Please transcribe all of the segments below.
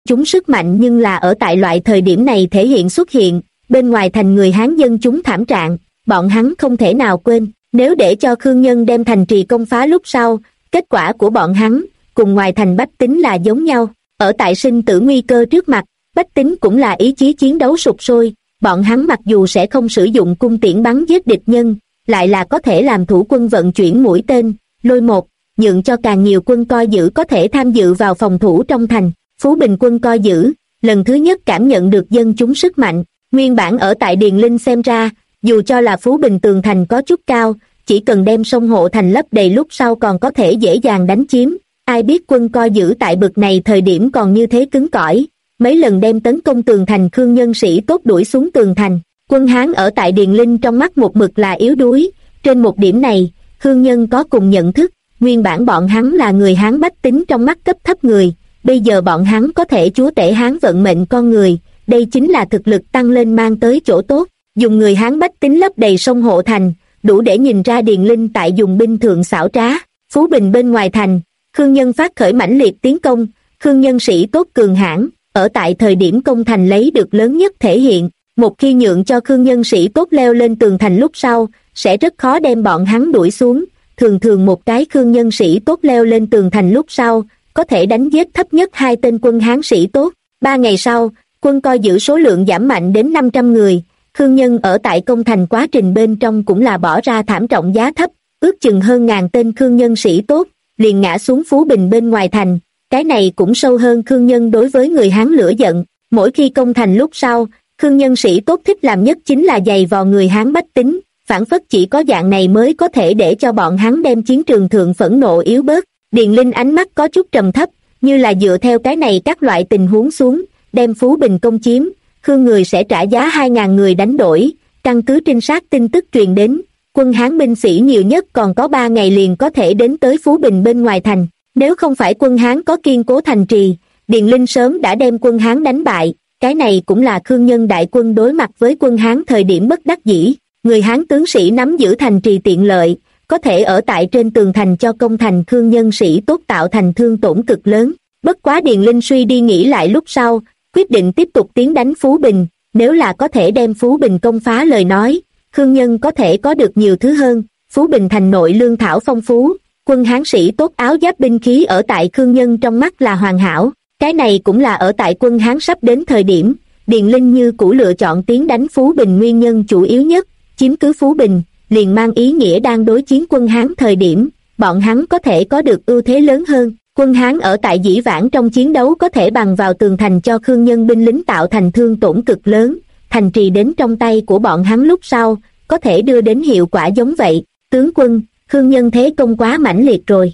chúng sức mạnh, nhưng là ở tại loại thời điểm này thể hiện xuất hiện, bên ngoài thành người Hán dân chúng thảm trạng, bọn hắn không thể nào quên. Nếu để cho Khương Nhân đem thành trì công phá lúc sau, kết quả của bọn hắn cùng ngoài thành bách tính là giống nhau. Ở tại sinh tử nguy cơ trước mặt, bách tính cũng là ý chí chiến đấu sục sôi. Bọn hắn mặc dù sẽ không sử dụng cung tiễn bắn giết địch nhân, lại là có thể làm thủ quân vận chuyển mũi tên, lôi một, nhượng cho càng nhiều quân coi giữ có thể tham dự vào phòng thủ trong thành. Phú Bình quân coi giữ lần thứ nhất cảm nhận được dân chúng sức mạnh. Nguyên bản ở tại Điền Linh xem ra, dù cho là Phú Bình tường thành có chút cao, chỉ cần đem sông hộ thành lấp đầy lúc sau còn có thể dễ dàng đánh chiếm. Ai biết quân coi giữ tại bực này thời điểm còn như thế cứng cỏi, mấy lần đem tấn công tường thành Khương nhân sĩ tốt đuổi xuống tường thành. Quân Hán ở tại Điền Linh trong mắt một mực là yếu đuối, trên một điểm này, Khương Nhân có cùng nhận thức. Nguyên bản bọn hắn là người Hán bách tính trong mắt cấp thấp người, bây giờ bọn hắn có thể chúa tể Hán vận mệnh con người, đây chính là thực lực tăng lên mang tới chỗ tốt. Dùng người Hán bách tính lấp đầy sông hộ thành, đủ để nhìn ra Điền Linh tại dùng binh thượng xảo trá. Phú Bình bên ngoài thành, Khương Nhân phát khởi mãnh liệt tiến công, Khương nhân sĩ tốt cường hãn, ở tại thời điểm công thành lấy được lớn nhất thể hiện. Một khi nhượng cho Khương nhân sĩ tốt leo lên tường thành lúc sau, sẽ rất khó đem bọn hắn đuổi xuống. Thường một cái Khương nhân sĩ tốt leo lên tường thành lúc sau, có thể đánh giết thấp nhất 2 tên quân Hán sĩ tốt. 3 ngày sau, quân coi giữ số lượng giảm mạnh đến 500 người. Khương Nhân ở tại công thành quá trình bên trong cũng là bỏ ra thảm trọng giá thấp, ước chừng hơn 1000 tên Khương nhân sĩ tốt, liền ngã xuống Phú Bình bên ngoài thành. Cái này cũng sâu hơn Khương Nhân đối với người Hán lửa giận. Mỗi khi công thành lúc sau, Khương nhân sĩ tốt thích làm nhất chính là giày vò người Hán bách tính, phản phất chỉ có dạng này mới có thể để cho bọn hắn đem chiến trường thượng phẫn nộ yếu bớt. Điền Linh ánh mắt có chút trầm thấp, như là dựa theo cái này các loại tình huống xuống, đem Phú Bình công chiếm, Khương người sẽ trả giá 2000 người đánh đổi. Căn cứ trinh sát tin tức truyền đến, quân Hán binh sĩ nhiều nhất còn có 3 ngày liền có thể đến tới Phú Bình bên ngoài thành. Nếu không phải quân Hán có kiên cố thành trì, Điền Linh sớm đã đem quân Hán đánh bại. Cái này cũng là Khương Nhân đại quân đối mặt với quân Hán thời điểm bất đắc dĩ. Người Hán tướng sĩ nắm giữ thành trì tiện lợi, có thể ở tại trên tường thành cho công thành Khương nhân sĩ tốt tạo thành thương tổn cực lớn. Bất quá Điền Linh suy đi nghĩ lại lúc sau, quyết định tiếp tục tiến đánh Phú Bình. Nếu là có thể đem Phú Bình công phá lời nói, Khương Nhân có thể có được nhiều thứ hơn. Phú Bình thành nội lương thảo phong phú, quân Hán sĩ tốt áo giáp binh khí ở tại Khương Nhân trong mắt là hoàn hảo. Cái này cũng là ở tại quân Hán sắp đến thời điểm, Điền Linh như cũ lựa chọn tiến đánh Phú Bình nguyên nhân chủ yếu nhất. Chiếm cứ Phú Bình liền mang ý nghĩa đang đối chiến quân Hán thời điểm, bọn hắn có thể có được ưu thế lớn hơn. Quân Hán ở tại dĩ vãng trong chiến đấu có thể bằng vào tường thành cho Khương nhân binh lính tạo thành thương tổn cực lớn, thành trì đến trong tay của bọn hắn lúc sau, có thể đưa đến hiệu quả giống vậy. Tướng quân, Khương nhân thế công quá mãnh liệt rồi.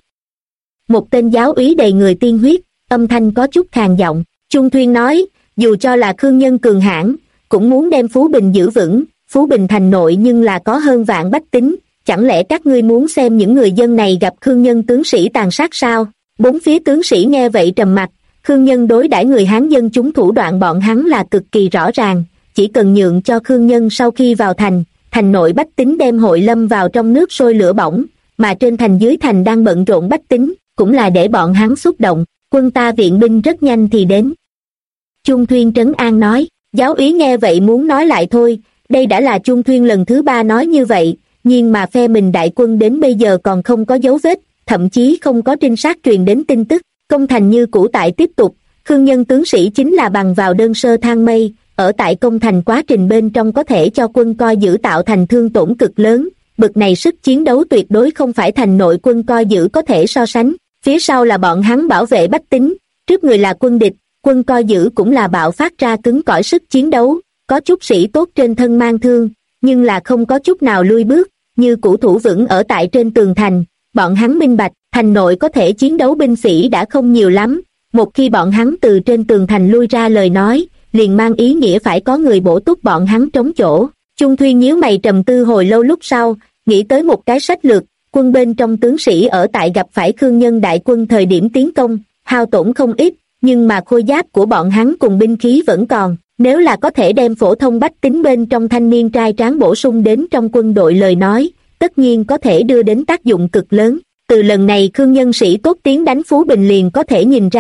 Một tên giáo úy đầy người tiên huyết, âm thanh có chút khàn giọng. Trung Thuyên nói, dù cho là Khương nhân cường hãn, cũng muốn đem Phú Bình giữ vững. Phú Bình thành nội nhưng là có hơn vạn bách tính, chẳng lẽ các ngươi muốn xem những người dân này gặp Khương nhân tướng sĩ tàn sát sao? Bốn phía tướng sĩ nghe vậy trầm mặc. Khương nhân đối đãi người Hán dân chúng thủ đoạn bọn hắn là cực kỳ rõ ràng, chỉ cần nhượng cho Khương nhân sau khi vào thành, thành nội bách tính đem hội lâm vào trong nước sôi lửa bỏng, mà trên thành dưới thành đang bận rộn bách tính, cũng là để bọn hắn xúc động. Quân ta viện binh rất nhanh thì đến. Trung Thuyên trấn an nói. Giáo úy nghe vậy muốn nói lại thôi, đây đã là Trung Thuyên lần thứ 3 nói như vậy, nhưng mà phe mình đại quân đến bây giờ còn không có dấu vết, thậm chí không có trinh sát truyền đến tin tức. Công thành như cũ tại tiếp tục, Khương nhân tướng sĩ chính là bằng vào đơn sơ thang mây, ở tại công thành quá trình bên trong có thể cho quân coi giữ tạo thành thương tổn cực lớn. Bực này sức chiến đấu tuyệt đối không phải thành nội quân coi giữ có thể so sánh. Phía sau là bọn hắn bảo vệ bách tính, trước người là quân địch, quân coi giữ cũng là bạo phát ra cứng cỏi sức chiến đấu. Có chút sĩ tốt trên thân mang thương, nhưng là không có chút nào lui bước, như cũ thủ vững ở tại trên tường thành. Bọn hắn minh bạch, thành nội có thể chiến đấu binh sĩ đã không nhiều lắm, một khi bọn hắn từ trên tường thành lui ra lời nói, liền mang ý nghĩa phải có người bổ túc bọn hắn trống chỗ. Trung Thuyên nhíu mày trầm tư hồi lâu lúc sau, nghĩ tới một cái sách lược. Quân bên trong tướng sĩ ở tại gặp phải Khương nhân đại quân thời điểm tiến công, hao tổn không ít, nhưng mà khôi giáp của bọn hắn cùng binh khí vẫn còn. Nếu là có thể đem phổ thông bách tính bên trong thanh niên trai tráng bổ sung đến trong quân đội lời nói, tất nhiên có thể đưa đến tác dụng cực lớn. Từ lần này Khương nhân sĩ tốt tiến đánh Phú Bình liền có thể nhìn ra,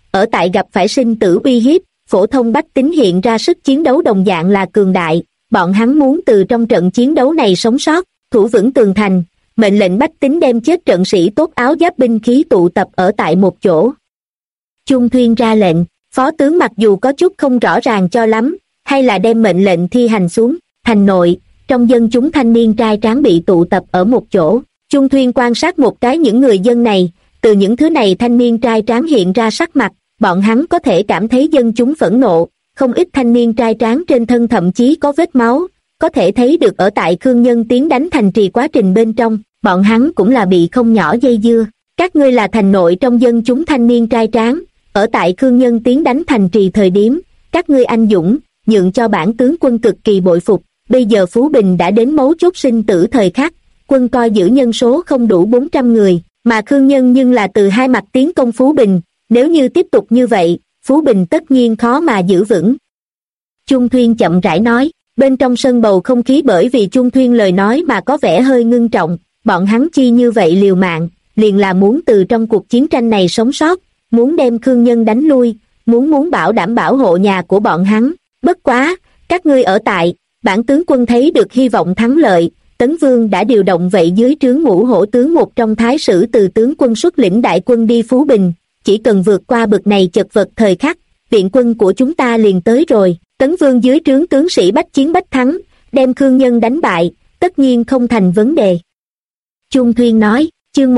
ở tại gặp phải sinh tử uy hiếp, phổ thông bách tính hiện ra sức chiến đấu đồng dạng là cường đại, bọn hắn muốn từ trong trận chiến đấu này sống sót, thủ vững tường thành, mệnh lệnh bách tính đem chết trận sĩ tốt áo giáp binh khí tụ tập ở tại một chỗ. Chung Thuyên ra lệnh, phó tướng mặc dù có chút không rõ ràng cho lắm, hay là đem mệnh lệnh thi hành xuống. Thành nội, trong dân chúng thanh niên trai tráng bị tụ tập ở một chỗ. Chung Thuyên quan sát một cái những người dân này, từ những thứ này thanh niên trai tráng hiện ra sắc mặt, bọn hắn có thể cảm thấy dân chúng phẫn nộ, không ít thanh niên trai tráng trên thân thậm chí có vết máu, có thể thấy được ở tại Khương Nhân tiến đánh thành trì quá trình bên trong, bọn hắn cũng là bị không nhỏ dây dưa. Các ngươi là thành nội trong dân chúng thanh niên trai tráng, ở tại Khương Nhân tiến đánh thành trì thời điểm, các ngươi anh dũng, nhượng cho bản tướng quân cực kỳ bội phục, bây giờ Phú Bình đã đến mấu chốt sinh tử thời khắc, quân coi giữ nhân số không đủ 400 người, mà Khương Nhân nhưng là từ hai mặt tiến công Phú Bình, nếu như tiếp tục như vậy, Phú Bình tất nhiên khó mà giữ vững. Chung Thuyên chậm rãi nói, bên trong sân bầu không khí bởi vì Chung Thuyên lời nói mà có vẻ hơi ngưng trọng, bọn hắn chi như vậy liều mạng, liền là muốn từ trong cuộc chiến tranh này sống sót, muốn đem Khương Nhân đánh lui, muốn bảo đảm bảo hộ nhà của bọn hắn. Bất quá, các ngươi ở tại, bản tướng quân thấy được hy vọng thắng lợi, Tấn Vương đã điều động vậy dưới trướng Ngũ Hổ tướng một trong thái sử từ tướng quân xuất lĩnh đại quân đi Phú Bình, chỉ cần vượt qua bực này chật vật thời khắc, viện quân của chúng ta liền tới rồi. Tấn Vương dưới trướng tướng sĩ bách chiến bách thắng, đem Khương Nhân đánh bại, tất nhiên không thành vấn đề. Chung Thuyên nói, chương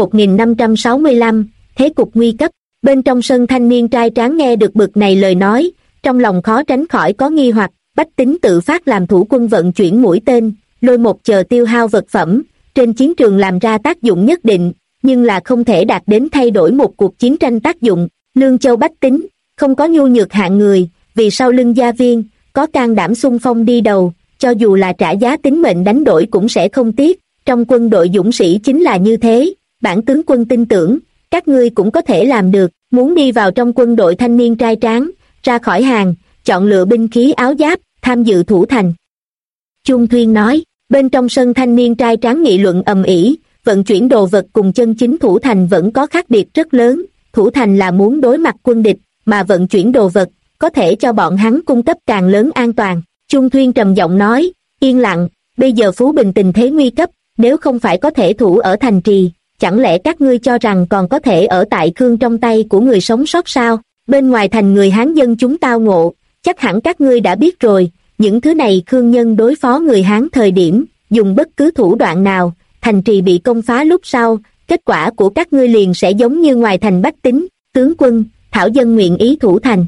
1565, thế cục nguy cấp. Bên trong sân thanh niên trai tráng nghe được bực này lời nói, trong lòng khó tránh khỏi có nghi hoặc, bách tính tự phát làm thủ quân vận chuyển mũi tên, lôi một chờ tiêu hao vật phẩm, trên chiến trường làm ra tác dụng nhất định, nhưng là không thể đạt đến thay đổi một cuộc chiến tranh tác dụng. Lương Châu bách tính, không có nhu nhược hạng người, vì sau lưng gia viên, có can đảm xung phong đi đầu, cho dù là trả giá tính mệnh đánh đổi cũng sẽ không tiếc, trong quân đội dũng sĩ chính là như thế, bản tướng quân tin tưởng, các ngươi cũng có thể làm được, muốn đi vào trong quân đội thanh niên trai tráng, ra khỏi hàng, chọn lựa binh khí áo giáp, tham dự thủ thành. Chung Thuyên nói, bên trong sân thanh niên trai tráng nghị luận ầm ĩ, vận chuyển đồ vật cùng chân chính thủ thành vẫn có khác biệt rất lớn, thủ thành là muốn đối mặt quân địch, mà vận chuyển đồ vật, có thể cho bọn hắn cung cấp càng lớn an toàn. Chung Thuyên trầm giọng nói, yên lặng, bây giờ Phú Bình tình thế nguy cấp, nếu không phải có thể thủ ở thành trì, chẳng lẽ các ngươi cho rằng còn có thể ở tại Khương trong tay của người sống sót sao? Bên ngoài thành người Hán dân chúng tao ngộ, chắc hẳn các ngươi đã biết rồi, những thứ này Khương nhân đối phó người Hán thời điểm, dùng bất cứ thủ đoạn nào, thành trì bị công phá lúc sau, kết quả của các ngươi liền sẽ giống như ngoài thành bách tính, tướng quân, thảo dân nguyện ý thủ thành.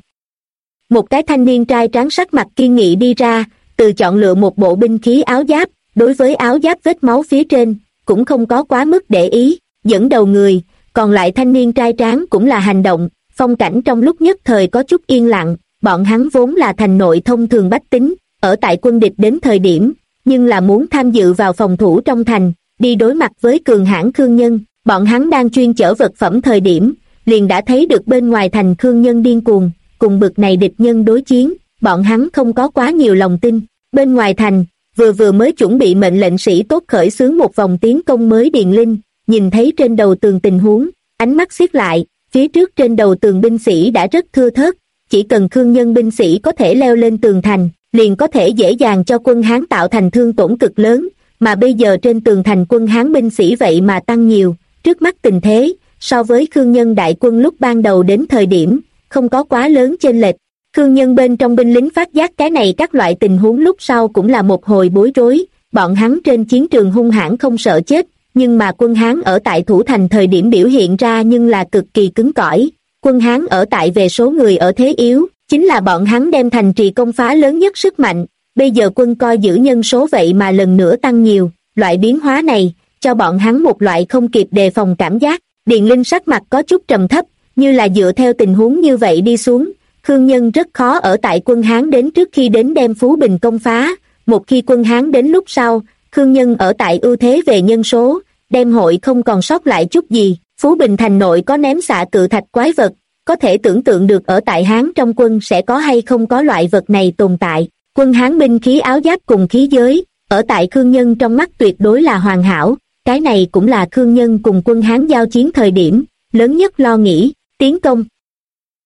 Một cái thanh niên trai tráng sắc mặt kiên nghị đi ra, từ chọn lựa một bộ binh khí áo giáp, đối với áo giáp vết máu phía trên, cũng không có quá mức để ý, dẫn đầu người, còn lại thanh niên trai tráng cũng là hành động, phong cảnh trong lúc nhất thời có chút yên lặng, bọn hắn vốn là thành nội thông thường bách tính, ở tại quân địch đến thời điểm, nhưng là muốn tham dự vào phòng thủ trong thành, đi đối mặt với cường hãn Khương nhân, bọn hắn đang chuyên chở vật phẩm thời điểm, liền đã thấy được bên ngoài thành Khương nhân điên cuồng, cùng bực này địch nhân đối chiến, bọn hắn không có quá nhiều lòng tin. Bên ngoài thành, vừa mới chuẩn bị mệnh lệnh sĩ tốt khởi xướng một vòng tiến công mới Điền Linh, nhìn thấy trên đầu tường tình huống, ánh mắt siết lại, phía trước trên đầu tường binh sĩ đã rất thưa thớt, chỉ cần Khương nhân binh sĩ có thể leo lên tường thành, liền có thể dễ dàng cho quân Hán tạo thành thương tổn cực lớn, mà bây giờ trên tường thành quân Hán binh sĩ vậy mà tăng nhiều, trước mắt tình thế, so với Khương nhân đại quân lúc ban đầu đến thời điểm, không có quá lớn chênh lệch. Khương nhân bên trong binh lính phát giác cái này các loại tình huống lúc sau cũng là một hồi bối rối, bọn hắn trên chiến trường hung hãn không sợ chết, nhưng mà quân Hán ở tại thủ thành thời điểm biểu hiện ra nhưng là cực kỳ cứng cỏi. Quân Hán ở tại về số người ở thế yếu, chính là bọn hắn đem thành trì công phá lớn nhất sức mạnh, bây giờ quân coi giữ nhân số vậy mà lần nữa tăng nhiều, loại biến hóa này, cho bọn hắn một loại không kịp đề phòng cảm giác. Điền Linh sắc mặt có chút trầm thấp, như là dựa theo tình huống như vậy đi xuống, Khương nhân rất khó ở tại quân Hán đến trước khi đến đem Phú Bình công phá, một khi quân Hán đến lúc sau, Khương nhân ở tại ưu thế về nhân số, đem hội không còn sót lại chút gì. Phú Bình thành nội có ném xạ cự thạch quái vật, có thể tưởng tượng được ở tại Hán trong quân sẽ có hay không có loại vật này tồn tại. Quân Hán binh khí áo giáp cùng khí giới, ở tại Khương nhân trong mắt tuyệt đối là hoàn hảo, cái này cũng là Khương nhân cùng quân Hán giao chiến thời điểm, lớn nhất lo nghĩ, tiến công.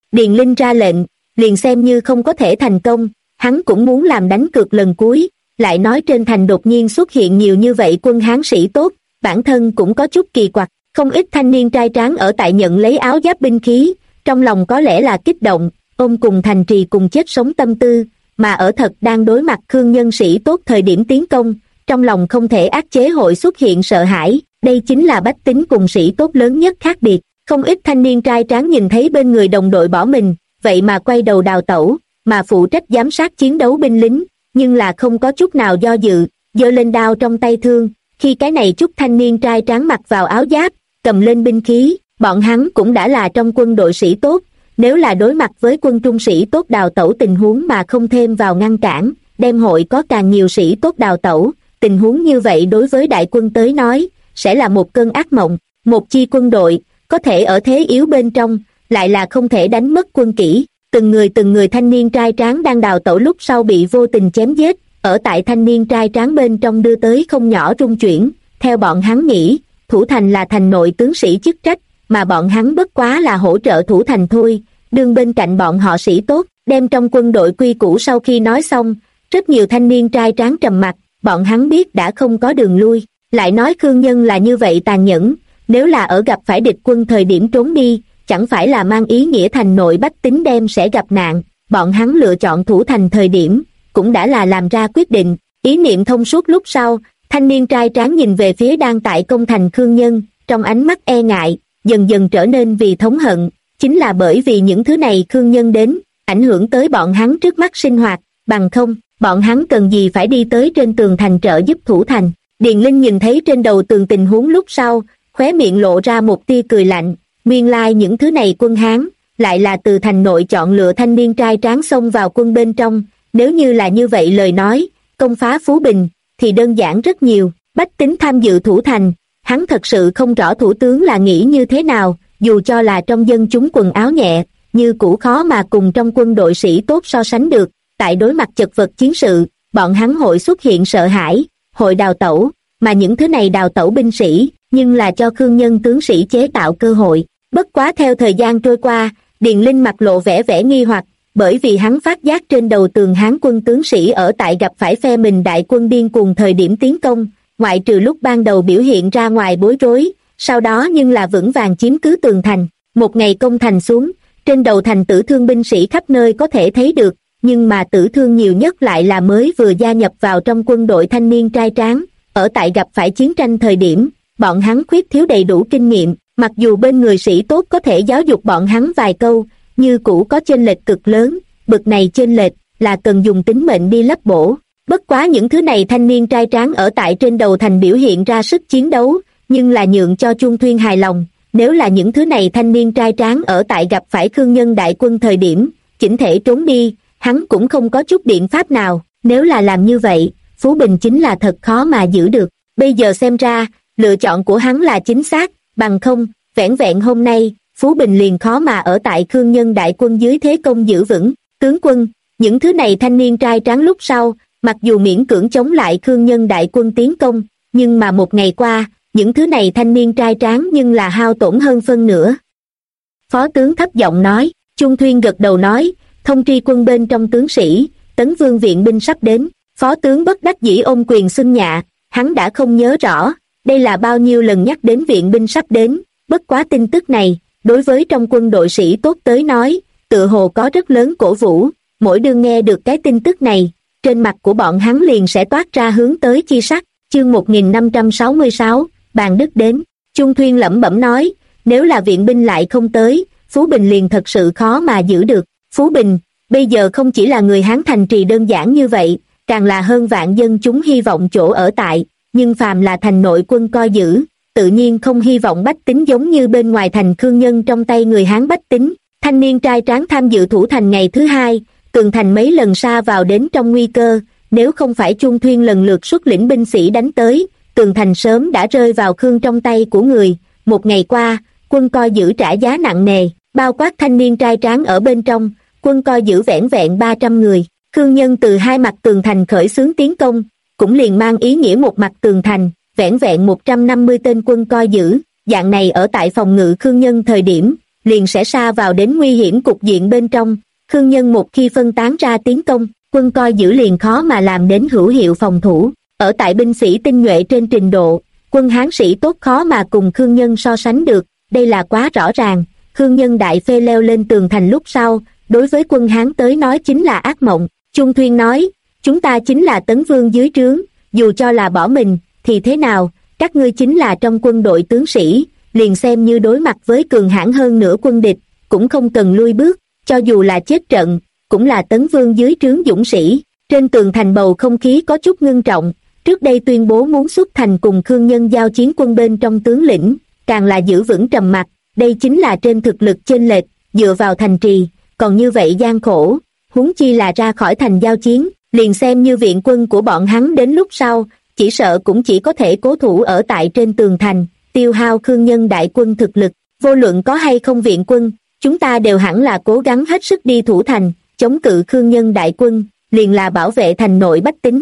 Điền Linh ra lệnh, liền xem như không có thể thành công, hắn cũng muốn làm đánh cược lần cuối, lại nói trên thành đột nhiên xuất hiện nhiều như vậy quân Hán sĩ tốt, bản thân cũng có chút kỳ quặc, không ít thanh niên trai tráng ở tại nhận lấy áo giáp binh khí, trong lòng có lẽ là kích động, ôm cùng thành trì cùng chết sống tâm tư, mà ở thật đang đối mặt Khương nhân sĩ tốt thời điểm tiến công, trong lòng không thể áp chế hội xuất hiện sợ hãi, đây chính là bách tính cùng sĩ tốt lớn nhất khác biệt. Không ít thanh niên trai tráng nhìn thấy bên người đồng đội bỏ mình, vậy mà quay đầu đào tẩu, mà phụ trách giám sát chiến đấu binh lính, nhưng là không có chút nào do dự, giơ lên đao trong tay thương, khi cái này chút thanh niên trai tráng mặc vào áo giáp, cầm lên binh khí, bọn hắn cũng đã là trong quân đội sĩ tốt, nếu là đối mặt với quân trung sĩ tốt đào tẩu tình huống mà không thêm vào ngăn cản, đem hội có càng nhiều sĩ tốt đào tẩu, tình huống như vậy đối với đại quân tới nói, sẽ là một cơn ác mộng, một chi quân đội, có thể ở thế yếu bên trong, lại là không thể đánh mất quân kỷ, từng người thanh niên trai tráng đang đào tẩu lúc sau bị vô tình chém giết, ở tại thanh niên trai tráng bên trong đưa tới không nhỏ rung chuyển, theo bọn hắn nghĩ, thủ thành là thành nội tướng sĩ chức trách, mà bọn hắn bất quá là hỗ trợ thủ thành thôi, đương bên cạnh bọn họ sĩ tốt, đem trong quân đội quy củ sau khi nói xong, rất nhiều thanh niên trai tráng trầm mặc, bọn hắn biết đã không có đường lui, lại nói Khương nhân là như vậy tàn nhẫn, nếu là ở gặp phải địch quân thời điểm trốn đi, chẳng phải là mang ý nghĩa thành nội bách tính đem sẽ gặp nạn, bọn hắn lựa chọn thủ thành thời điểm, cũng đã là làm ra quyết định, ý niệm thông suốt lúc sau, thanh niên trai tráng nhìn về phía đang tại công thành Khương nhân, trong ánh mắt e ngại, dần dần trở nên vì thống hận, chính là bởi vì những thứ này Khương nhân đến, ảnh hưởng tới bọn hắn trước mắt sinh hoạt, bằng không, bọn hắn cần gì phải đi tới trên tường thành trợ giúp thủ thành. Điền Linh nhìn thấy trên đầu tường tình huống lúc sau, khóe miệng lộ ra một tia cười lạnh, nguyên lai những thứ này quân Hán, lại là từ thành nội chọn lựa thanh niên trai tráng xông vào quân bên trong, nếu như là như vậy lời nói, công phá Phú Bình, thì đơn giản rất nhiều, bách tính tham dự thủ thành, hắn thật sự không rõ thủ tướng là nghĩ như thế nào, dù cho là trong dân chúng quần áo nhẹ, như cũ khó mà cùng trong quân đội sĩ tốt so sánh được, tại đối mặt chật vật chiến sự, bọn hắn hội xuất hiện sợ hãi, hội đào tẩu, mà những thứ này đào tẩu binh sĩ, nhưng là cho Khương nhân tướng sĩ chế tạo cơ hội. Bất quá theo thời gian trôi qua, Điền Linh mặt lộ vẻ nghi hoặc, bởi vì hắn phát giác trên đầu tường Hán quân tướng sĩ ở tại gặp phải phe mình đại quân điên cuồng thời điểm tiến công, ngoại trừ lúc ban đầu biểu hiện ra ngoài bối rối, sau đó nhưng là vững vàng chiếm cứ tường thành. Một ngày công thành xuống, trên đầu thành tử thương binh sĩ khắp nơi có thể thấy được, nhưng mà tử thương nhiều nhất lại là mới vừa gia nhập vào trong quân đội thanh niên trai tráng, ở tại gặp phải chiến tranh thời điểm, bọn hắn khuyết thiếu đầy đủ kinh nghiệm, mặc dù bên người sĩ tốt có thể giáo dục bọn hắn vài câu, như cũ có chênh lệch cực lớn, bực này chênh lệch là cần dùng tính mệnh đi lấp bổ. Bất quá những thứ này thanh niên trai tráng ở tại trên đầu thành biểu hiện ra sức chiến đấu, nhưng là nhượng cho Trung Thuyên hài lòng, nếu là những thứ này thanh niên trai tráng ở tại gặp phải Khương nhân đại quân thời điểm, chỉnh thể trốn đi, hắn cũng không có chút biện pháp nào, nếu là làm như vậy, Phú Bình chính là thật khó mà giữ được. Bây giờ xem ra, lựa chọn của hắn là chính xác, bằng không, vẻn vẹn hôm nay, Phú Bình liền khó mà ở tại Khương nhân đại quân dưới thế công giữ vững. Tướng quân, những thứ này thanh niên trai tráng lúc sau, mặc dù miễn cưỡng chống lại Khương nhân đại quân tiến công, nhưng mà một ngày qua, những thứ này thanh niên trai tráng nhưng là hao tổn hơn phân nửa. Phó tướng thấp giọng nói, Trung Thuyên gật đầu nói, thông tri quân bên trong tướng sĩ, Tấn Vương viện binh sắp đến. Phó tướng bất đắc dĩ ôm quyền xưng nhạ, hắn đã không nhớ rõ, đây là bao nhiêu lần nhắc đến viện binh sắp đến, bất quá tin tức này, đối với trong quân đội sĩ tốt tới nói, tựa hồ có rất lớn cổ vũ, mỗi đương nghe được cái tin tức này, trên mặt của bọn hắn liền sẽ toát ra hướng tới chi sắc. Chương 1566, Bàn Đức đến, Trung Thuyên lẩm bẩm nói, nếu là viện binh lại không tới, Phú Bình liền thật sự khó mà giữ được. Phú Bình, bây giờ không chỉ là người Hán thành trì đơn giản như vậy, càng là hơn vạn dân chúng hy vọng chỗ ở tại, nhưng phàm là thành nội quân coi giữ, tự nhiên không hy vọng bách tính giống như bên ngoài thành Khương nhân trong tay người Hán bách tính. Thanh niên trai tráng tham dự thủ thành ngày thứ hai, tường thành mấy lần sa vào đến trong nguy cơ, nếu không phải Trung Thuyên lần lượt xuất lĩnh binh sĩ đánh tới, tường thành sớm đã rơi vào Khương trong tay của người. Một ngày qua, quân coi giữ trả giá nặng nề, bao quát thanh niên trai tráng ở bên trong, quân coi giữ vẻn vẹn 300 người. Khương nhân từ hai mặt tường thành khởi xướng tiến công, cũng liền mang ý nghĩa một mặt tường thành, vẻn vẹn 150 tên quân coi giữ, dạng này ở tại phòng ngự Khương nhân thời điểm, liền sẽ sa vào đến nguy hiểm cục diện bên trong. Khương Nhân một khi phân tán ra tiến công, quân coi giữ liền khó mà làm đến hữu hiệu phòng thủ. Ở tại binh sĩ tinh nhuệ trên trình độ, quân Hán sĩ tốt khó mà cùng Khương Nhân so sánh được, đây là quá rõ ràng. Khương Nhân đại phê leo lên tường thành lúc sau, đối với quân Hán tới nói chính là ác mộng. Trung Thuyên nói, chúng ta chính là Tấn Vương dưới trướng, dù cho là bỏ mình, thì thế nào, các ngươi chính là trong quân đội tướng sĩ, liền xem như đối mặt với cường hãn hơn nửa quân địch, cũng không cần lui bước, cho dù là chết trận, cũng là Tấn Vương dưới trướng dũng sĩ. Trên tường thành bầu không khí có chút ngưng trọng, trước đây tuyên bố muốn xuất thành cùng Khương Nhân giao chiến quân bên trong tướng lĩnh, càng là giữ vững trầm mặc, đây chính là trên thực lực chênh lệch, dựa vào thành trì, còn như vậy gian khổ, huống chi là ra khỏi thành giao chiến, liền xem như viện quân của bọn hắn đến lúc sau, chỉ sợ cũng chỉ có thể cố thủ ở tại trên tường thành, tiêu hao Khương Nhân đại quân thực lực, vô luận có hay không viện quân, chúng ta đều hẳn là cố gắng hết sức đi thủ thành, chống cự Khương Nhân đại quân, liền là bảo vệ thành nội bách tính.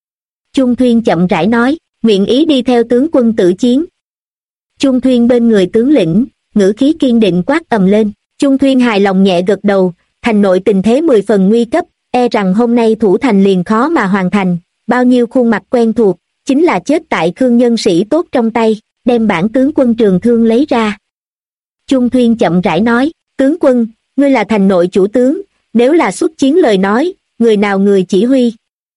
Trung Thuyên chậm rãi nói, nguyện ý đi theo tướng quân tử chiến. Trung Thuyên bên người tướng lĩnh, ngữ khí kiên định quát ầm lên. Trung Thuyên hài lòng nhẹ gật đầu, thành nội tình thế 10 phần nguy cấp, e rằng hôm nay thủ thành liền khó mà hoàn thành, bao nhiêu khuôn mặt quen thuộc, chính là chết tại Khương Nhân sĩ tốt trong tay, đem bản tướng quân trường thương lấy ra. Trung Thuyên chậm rãi nói, tướng quân, ngươi là thành nội chủ tướng, nếu là xuất chiến lời nói, người nào người chỉ huy?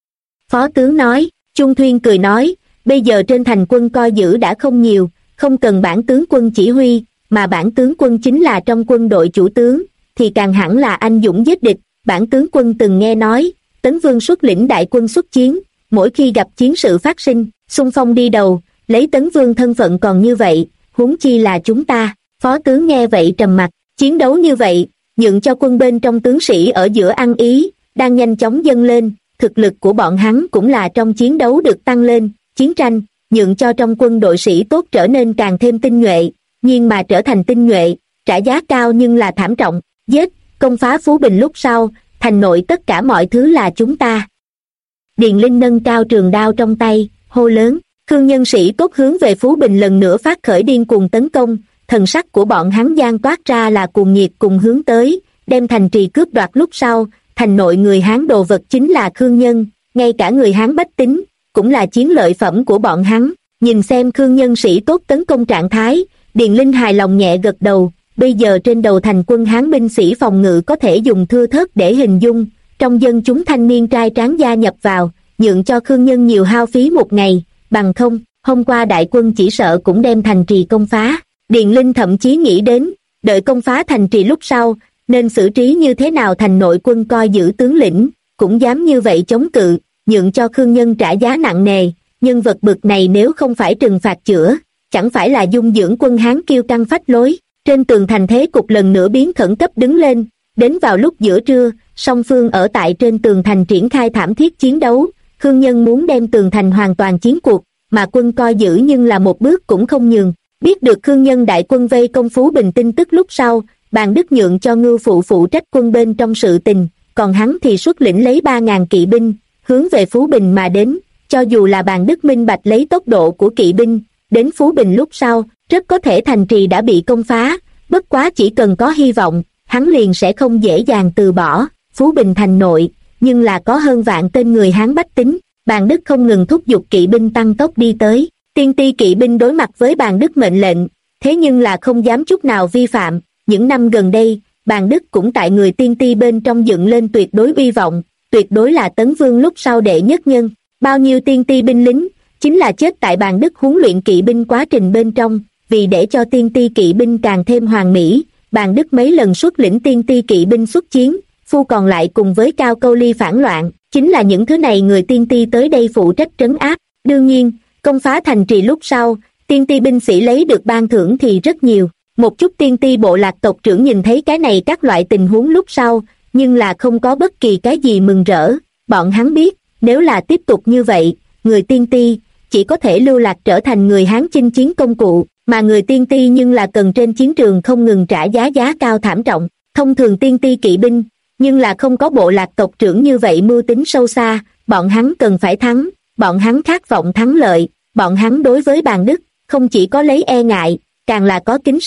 Phó tướng nói. Trung Thuyên cười nói, bây giờ trên thành quân coi giữ đã không nhiều, không cần bản tướng quân chỉ huy, mà bản tướng quân chính là trong quân đội chủ tướng, thì càng hẳn là anh dũng giết địch. Bản tướng quân từng nghe nói, Tấn Vương xuất lĩnh đại quân xuất chiến, mỗi khi gặp chiến sự phát sinh, xung phong đi đầu, lấy Tấn Vương thân phận còn như vậy, huống chi là chúng ta. Phó tướng nghe vậy trầm mặt, chiến đấu như vậy, nhượng cho quân bên trong tướng sĩ ở giữa ăn ý, đang nhanh chóng dâng lên, thực lực của bọn hắn cũng là trong chiến đấu được tăng lên, chiến tranh, nhượng cho trong quân đội sĩ tốt trở nên càng thêm tinh nhuệ, nhưng mà trở thành tinh nhuệ, trả giá cao nhưng là thảm trọng, giết, công phá Phú Bình lúc sau, thành nội tất cả mọi thứ là chúng ta. Điền Linh nâng cao trường đao trong tay, hô lớn, Khương Nhân sĩ tốt hướng về Phú Bình lần nữa phát khởi điên cuồng tấn công, thần sắc của bọn hắn giang toát ra là cuồng nhiệt cùng hướng tới, đem thành trì cướp đoạt lúc sau, thành nội người Hán đồ vật chính là Khương Nhân, ngay cả người Hán bách tính, cũng là chiến lợi phẩm của bọn hắn. Nhìn xem Khương Nhân sĩ tốt tấn công trạng thái, Điền Linh hài lòng nhẹ gật đầu, bây giờ trên đầu thành quân Hán binh sĩ phòng ngự có thể dùng thưa thớt để hình dung, trong dân chúng thanh niên trai tráng gia nhập vào, nhượng cho Khương Nhân nhiều hao phí một ngày, bằng không, hôm qua đại quân chỉ sợ cũng đem thành trì công phá. Điền Linh thậm chí nghĩ đến, đợi công phá thành trì lúc sau, nên xử trí như thế nào thành nội quân coi giữ tướng lĩnh, cũng dám như vậy chống cự, nhượng cho Khương Nhân trả giá nặng nề, nhân vật bực này nếu không phải trừng phạt chữa, chẳng phải là dung dưỡng quân Hán kiêu căng phách lối. Trên tường thành thế cục lần nữa biến khẩn cấp đứng lên, đến vào lúc giữa trưa, song phương ở tại trên tường thành triển khai thảm thiết chiến đấu, Khương Nhân muốn đem tường thành hoàn toàn chiến cuộc, mà quân coi giữ nhưng là một bước cũng không nhường. Biết được Khương Nhân đại quân vây công Phú Bình tin tức lúc sau, Bàn Đức nhượng cho Ngưu Phụ phụ trách quân bên trong sự tình, còn hắn thì xuất lĩnh lấy 3.000 kỵ binh, hướng về Phú Bình mà đến. Cho dù là Bàn Đức minh bạch lấy tốc độ của kỵ binh, đến Phú Bình lúc sau, rất có thể thành trì đã bị công phá, bất quá chỉ cần có hy vọng, hắn liền sẽ không dễ dàng từ bỏ. Phú Bình thành nội, nhưng là có hơn vạn tên người Hán bách tính, Bàn Đức không ngừng thúc giục kỵ binh tăng tốc đi tới. Tiên ti kỵ binh đối mặt với Bàn Đức mệnh lệnh, thế nhưng là không dám chút nào vi phạm. Những năm gần đây, Bàn Đức cũng tại người tiên ti bên trong dựng lên tuyệt đối uy vọng, tuyệt đối là Tấn Vương lúc sau đệ nhất nhân. Bao nhiêu tiên ti binh lính, chính là chết tại Bàn Đức huấn luyện kỵ binh quá trình bên trong. Vì để cho tiên ti kỵ binh càng thêm hoàn mỹ, Bàn Đức mấy lần xuất lĩnh tiên ti kỵ binh xuất chiến, phu còn lại cùng với Cao Câu Ly phản loạn, chính là những thứ này người tiên ti tới đây phụ trách trấn áp. Đương nhiên, công phá thành trì lúc sau, tiên ti binh sĩ lấy được ban thưởng thì rất nhiều. Một chút tiên ti bộ lạc tộc trưởng nhìn thấy cái này các loại tình huống lúc sau, nhưng là không có bất kỳ cái gì mừng rỡ. Bọn hắn biết, nếu là tiếp tục như vậy, người tiên ti chỉ có thể lưu lạc trở thành người Hán chinh chiến công cụ, mà người tiên ti nhưng là cần trên chiến trường không ngừng trả giá cao thảm trọng. Thông thường tiên ti kỵ binh, nhưng là không có bộ lạc tộc trưởng như vậy mưu tính sâu xa, bọn hắn cần phải thắng, bọn hắn khát vọng thắng lợi, bọn hắn đối với Bàn Đức, không chỉ có lấy e ngại, càng là có kính sợ.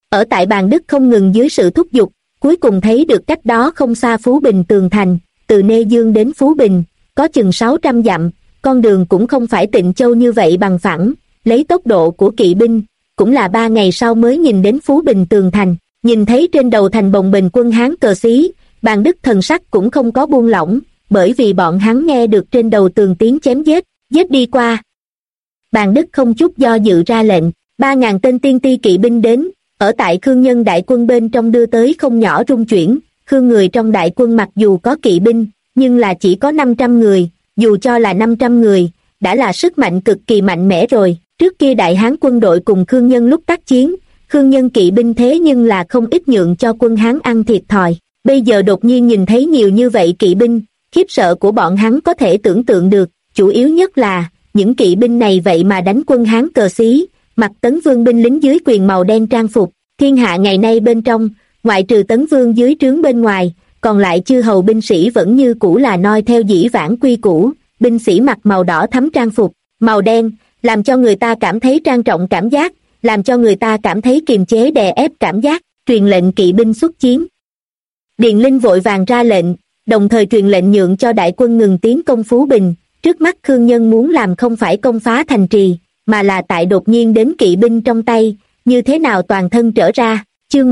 Ở tại Bàn Đức không ngừng dưới sự thúc giục, cuối cùng thấy được cách đó không xa Phú Bình tường thành, từ Nê Dương đến Phú Bình, có chừng 600 dặm, con đường cũng không phải Tịnh Châu như vậy bằng phẳng, lấy tốc độ của kỵ binh, cũng là 3 ngày sau mới nhìn đến Phú Bình tường thành, nhìn thấy trên đầu thành bồng bềnh quân Hán cờ xí, Bàn Đức thần sắc cũng không có buông lỏng, bởi vì bọn hắn nghe được trên đầu tường tiếng chém giết đi qua. Bàn Đức không chút do dự ra lệnh, 3.000 tên tiên ti kỵ binh đến, ở tại Khương Nhân đại quân bên trong đưa tới không nhỏ rung chuyển, Khương người trong đại quân mặc dù có kỵ binh, nhưng là chỉ có 500 người, dù cho là 500 người, đã là sức mạnh cực kỳ mạnh mẽ rồi. Trước kia Đại Hán quân đội cùng Khương Nhân lúc tác chiến, Khương Nhân kỵ binh thế nhưng là không ít nhượng cho quân Hán ăn thiệt thòi. Bây giờ đột nhiên nhìn thấy nhiều như vậy kỵ binh, khiếp sợ của bọn hắn có thể tưởng tượng được, chủ yếu nhất là, những kỵ binh này vậy mà đánh quân Hán cờ xí, mặc Tấn Vương binh lính dưới quyền màu đen trang phục, thiên hạ ngày nay bên trong, ngoại trừ Tấn Vương dưới trướng bên ngoài, còn lại chư hầu binh sĩ vẫn như cũ là noi theo dĩ vãng quy củ, binh sĩ mặc màu đỏ thắm trang phục, màu đen, làm cho người ta cảm thấy trang trọng cảm giác, làm cho người ta cảm thấy kiềm chế đè ép cảm giác, truyền lệnh kỵ binh xuất chiến. Điền Linh vội vàng ra lệnh, đồng thời truyền lệnh nhượng cho đại quân ngừng tiến công Phú Bình, trước mắt Khương Nhân muốn làm không phải công phá thành trì, mà là tại đột nhiên đến kỵ binh trong tay, như thế nào toàn thân trở ra, chương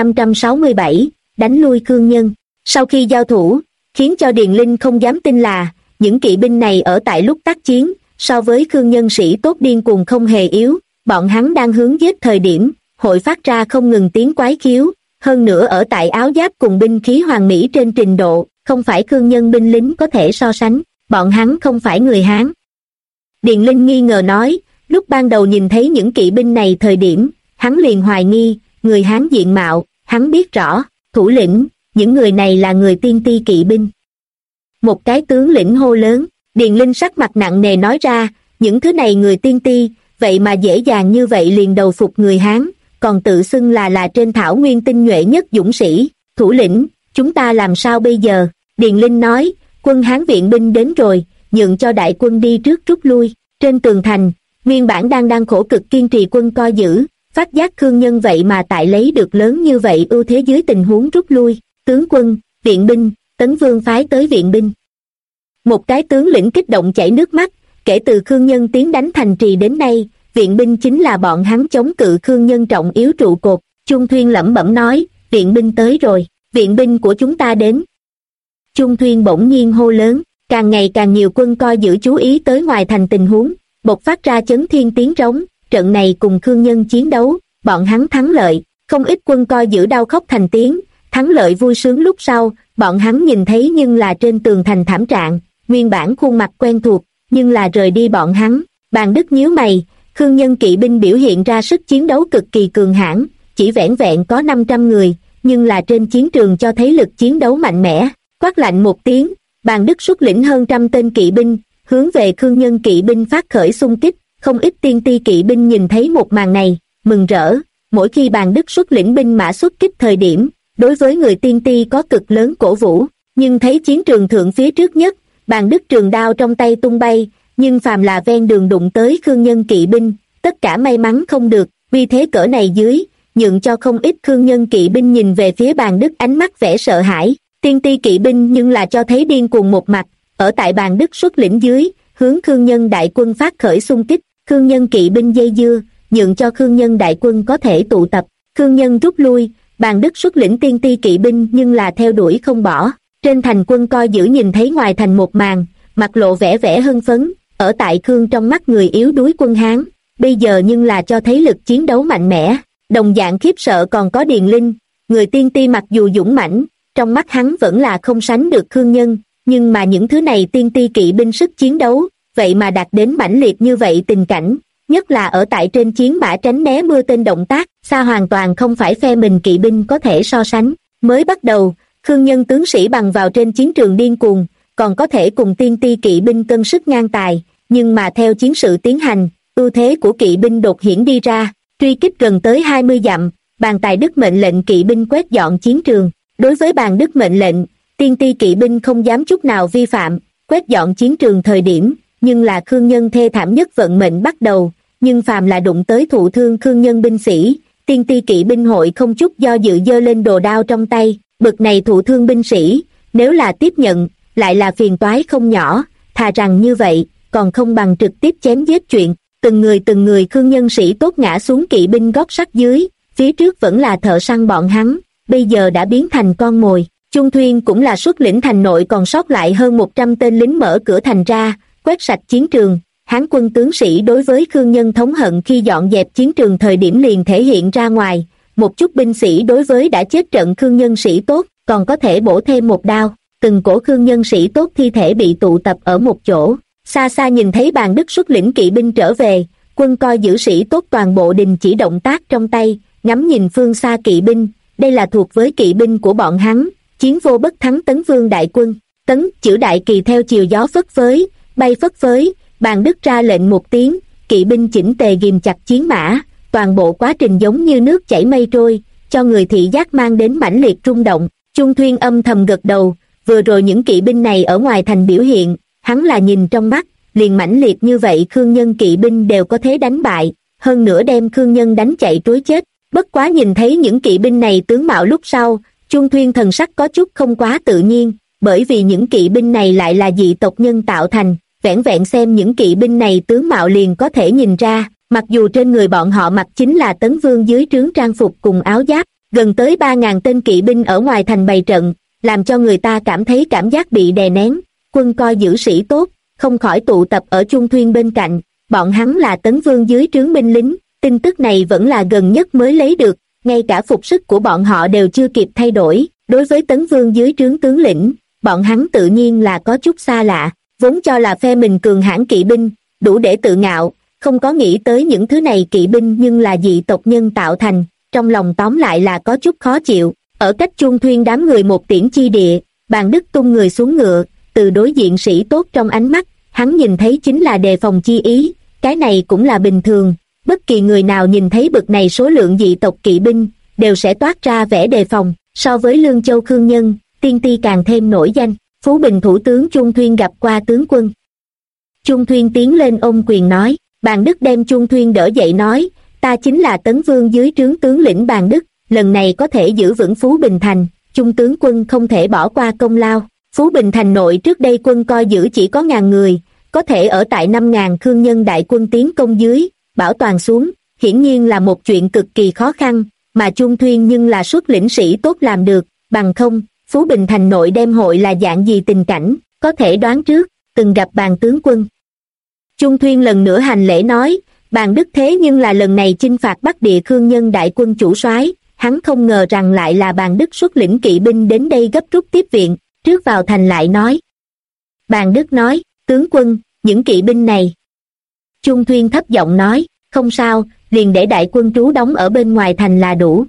1567, đánh lui Khương Nhân. Sau khi giao thủ, khiến cho Điền Linh không dám tin là, những kỵ binh này ở tại lúc tác chiến, so với Khương Nhân sĩ tốt điên cuồng không hề yếu, bọn hắn đang hướng giết thời điểm, hội phát ra không ngừng tiếng quái khiếu, hơn nữa ở tại áo giáp cùng binh khí hoàn mỹ trên trình độ, không phải Khương Nhân binh lính có thể so sánh, bọn hắn không phải người Hán. Điền Linh nghi ngờ nói, lúc ban đầu nhìn thấy những kỵ binh này thời điểm, hắn liền hoài nghi, người Hán diện mạo, hắn biết rõ, thủ lĩnh, những người này là người tiên ti kỵ binh. Một cái tướng lĩnh hô lớn, Điền Linh sắc mặt nặng nề nói ra, những thứ này người tiên ti, vậy mà dễ dàng như vậy liền đầu phục người Hán, còn tự xưng là trên thảo nguyên tinh nhuệ nhất dũng sĩ, thủ lĩnh, chúng ta làm sao bây giờ? Điền Linh nói, quân Hán viện binh đến rồi, nhượng cho đại quân đi trước rút lui, trên tường thành, nguyên bản đang khổ cực kiên trì quân coi giữ, phát giác Khương Nhân vậy mà tại lấy được lớn như vậy ưu thế dưới tình huống rút lui, tướng quân, viện binh, Tấn Vương phái tới viện binh. Một cái tướng lĩnh kích động chảy nước mắt, kể từ Khương Nhân tiến đánh thành trì đến nay, viện binh chính là bọn hắn chống cự Khương Nhân trọng yếu trụ cột. Trung Thuyên lẩm bẩm nói, viện binh tới rồi, viện binh của chúng ta đến. Trung Thuyên bỗng nhiên hô lớn, càng ngày càng nhiều quân coi giữ chú ý tới ngoài thành tình huống, bộc phát ra chấn thiên tiếng trống, trận này cùng Khương Nhân chiến đấu, bọn hắn thắng lợi, không ít quân coi giữ đau khóc thành tiếng, thắng lợi vui sướng lúc sau, bọn hắn nhìn thấy nhưng là trên tường thành thảm trạng, nguyên bản khuôn mặt quen thuộc, nhưng là rời đi bọn hắn. Bàn Đức nhíu mày, Khương Nhân kỵ binh biểu hiện ra sức chiến đấu cực kỳ cường hãn, chỉ vẻn vẹn có 500 người, nhưng là trên chiến trường cho thấy lực chiến đấu mạnh mẽ. Quát lạnh một tiếng, Bàn Đức xuất lĩnh hơn trăm tên kỵ binh, hướng về Khương Nhân kỵ binh phát khởi xung kích, không ít tiên ti kỵ binh nhìn thấy một màn này, mừng rỡ, mỗi khi Bàn Đức xuất lĩnh binh mã xuất kích thời điểm, đối với người tiên ti có cực lớn cổ vũ, nhưng thấy chiến trường thượng phía trước nhất, Bàn Đức trường đao trong tay tung bay, nhưng phàm là ven đường đụng tới Khương Nhân kỵ binh, tất cả may mắn không được, vì thế cỡ này dưới, nhượng cho không ít Khương Nhân kỵ binh nhìn về phía Bàn Đức ánh mắt vẻ sợ hãi, tiên ti kỵ binh nhưng là cho thấy điên cuồng một mặt, ở tại Bàn Đức xuất lĩnh dưới, hướng Khương Nhân đại quân phát khởi xung kích, Khương Nhân kỵ binh dây dưa, nhượng cho Khương Nhân đại quân có thể tụ tập, Khương Nhân rút lui, Bàn Đức xuất lĩnh tiên ti kỵ binh nhưng là theo đuổi không bỏ, trên thành quân coi giữ nhìn thấy ngoài thành một màn, mặt lộ vẻ hưng phấn, ở tại Khương trong mắt người yếu đuối quân Hán, bây giờ nhưng là cho thấy lực chiến đấu mạnh mẽ, đồng dạng khiếp sợ còn có Điền Linh, người tiên ti mặc dù dũng mãnh, trong mắt hắn vẫn là không sánh được Khương Nhân, nhưng mà những thứ này tiên ti kỵ binh sức chiến đấu, vậy mà đạt đến mãnh liệt như vậy tình cảnh, nhất là ở tại trên chiến mã tránh né mưa tên động tác, xa hoàn toàn không phải phe mình kỵ binh có thể so sánh. Mới bắt đầu, Khương Nhân tướng sĩ bằng vào trên chiến trường điên cuồng, còn có thể cùng tiên ti kỵ binh cân sức ngang tài, nhưng mà theo chiến sự tiến hành, ưu thế của kỵ binh đột hiển đi ra, truy kích gần tới 20 dặm, Bàn Tài Đức mệnh lệnh kỵ binh quét dọn chiến trường. Đối với Bàn Đức mệnh lệnh, tiên ti kỵ binh không dám chút nào vi phạm, quét dọn chiến trường thời điểm, nhưng là Khương Nhân thê thảm nhất vận mệnh bắt đầu, nhưng phàm là đụng tới thụ thương Khương Nhân binh sĩ, tiên ti kỵ binh hội không chút do dự giơ lên đồ đao trong tay, bực này thụ thương binh sĩ, nếu là tiếp nhận, lại là phiền toái không nhỏ, thà rằng như vậy, còn không bằng trực tiếp chém giết chuyện. Từng người khương nhân sĩ tốt ngã xuống kỵ binh gót sắt dưới, phía trước vẫn là thợ săn bọn hắn, bây giờ đã biến thành con mồi. Chung Thuyên cũng là xuất lĩnh thành nội còn sót lại hơn 100 tên lính mở cửa thành ra, quét sạch chiến trường. Hán quân tướng sĩ đối với khương nhân thống hận khi dọn dẹp chiến trường thời điểm liền thể hiện ra ngoài, một chút binh sĩ đối với đã chết trận khương nhân sĩ tốt, còn có thể bổ thêm một đao. Từng cổ khương nhân sĩ tốt thi thể bị tụ tập ở một chỗ, xa xa nhìn thấy Bàn Đức xuất lĩnh kỵ binh trở về, quân coi giữ sĩ tốt toàn bộ đình chỉ động tác trong tay, ngắm nhìn phương xa kỵ binh, đây là thuộc với kỵ binh của bọn hắn, chiến vô bất thắng Tấn Vương đại quân. Tấn chữ đại kỳ theo chiều gió phất phới, bay phất phới, Bàn Đức ra lệnh một tiếng, kỵ binh chỉnh tề ghìm chặt chiến mã, toàn bộ quá trình giống như nước chảy mây trôi, cho người thị giác mang đến mãnh liệt rung động. Chung Thuyên âm thầm gật đầu, vừa rồi những kỵ binh này ở ngoài thành biểu hiện, hắn là nhìn trong mắt, liền mãnh liệt như vậy khương nhân kỵ binh đều có thể đánh bại, hơn nữa đem khương nhân đánh chạy trối chết. Bất quá nhìn thấy những kỵ binh này tướng mạo lúc sau, Chung Thuyên thần sắc có chút không quá tự nhiên, bởi vì những kỵ binh này lại là dị tộc nhân tạo thành, vẻn vẹn xem những kỵ binh này tướng mạo liền có thể nhìn ra, mặc dù trên người bọn họ mặc chính là Tấn Vương dưới trướng trang phục cùng áo giáp, gần tới 3.000 tên kỵ binh ở ngoài thành bày trận, làm cho người ta cảm thấy cảm giác bị đè nén. Quân coi giữ sĩ tốt, không khỏi tụ tập ở Chung Thuyên bên cạnh, bọn hắn là Tấn Vương dưới trướng binh lính, tin tức này vẫn là gần nhất mới lấy được, ngay cả phục sức của bọn họ đều chưa kịp thay đổi, đối với Tấn Vương dưới trướng tướng lĩnh, bọn hắn tự nhiên là có chút xa lạ, vốn cho là phe mình cường hãn kỵ binh, đủ để tự ngạo, không có nghĩ tới những thứ này kỵ binh nhưng là dị tộc nhân tạo thành, trong lòng tóm lại là có chút khó chịu. Ở cách Chung Thuyên đám người một tiễn chi địa, Bàn Đức tung người xuống ngựa, từ đối diện sĩ tốt trong ánh mắt, hắn nhìn thấy chính là đề phòng chi ý, cái này cũng là bình thường, bất kỳ người nào nhìn thấy bực này số lượng dị tộc kỵ binh, đều sẽ toát ra vẻ đề phòng. So với Lương Châu khương nhân, tiên ti càng thêm nổi danh. Phú Bình thủ tướng Chung Thuyên gặp qua tướng quân. Chung Thuyên tiến lên ôm quyền nói, Bàn Đức đem Chung Thuyên đỡ dậy nói, ta chính là Tấn Vương dưới trướng tướng lĩnh Bàn Đức, lần này có thể giữ vững Phú Bình thành, Chung tướng quân không thể bỏ qua công lao. Phú Bình thành nội trước đây quân coi giữ chỉ có 1.000 người, có thể ở tại 5.000 khương nhân đại quân tiến công dưới, bảo toàn xuống, hiển nhiên là một chuyện cực kỳ khó khăn, mà Chung Thuyên nhưng là xuất lĩnh sĩ tốt làm được, bằng không, Phú Bình thành nội đem hội là dạng gì tình cảnh, có thể đoán trước, từng gặp Bàn tướng quân. Chung Thuyên lần nữa hành lễ nói, Bàn Đức thế nhưng là lần này chinh phạt Bắc Địa khương nhân đại quân chủ soái, hắn không ngờ rằng lại là Bàn Đức xuất lĩnh kỵ binh đến đây gấp rút tiếp viện, trước vào thành lại nói. Bàn Đức nói, tướng quân, những kỵ binh này. Chung Thuyên thấp giọng nói, không sao, liền để đại quân trú đóng ở bên ngoài thành là đủ.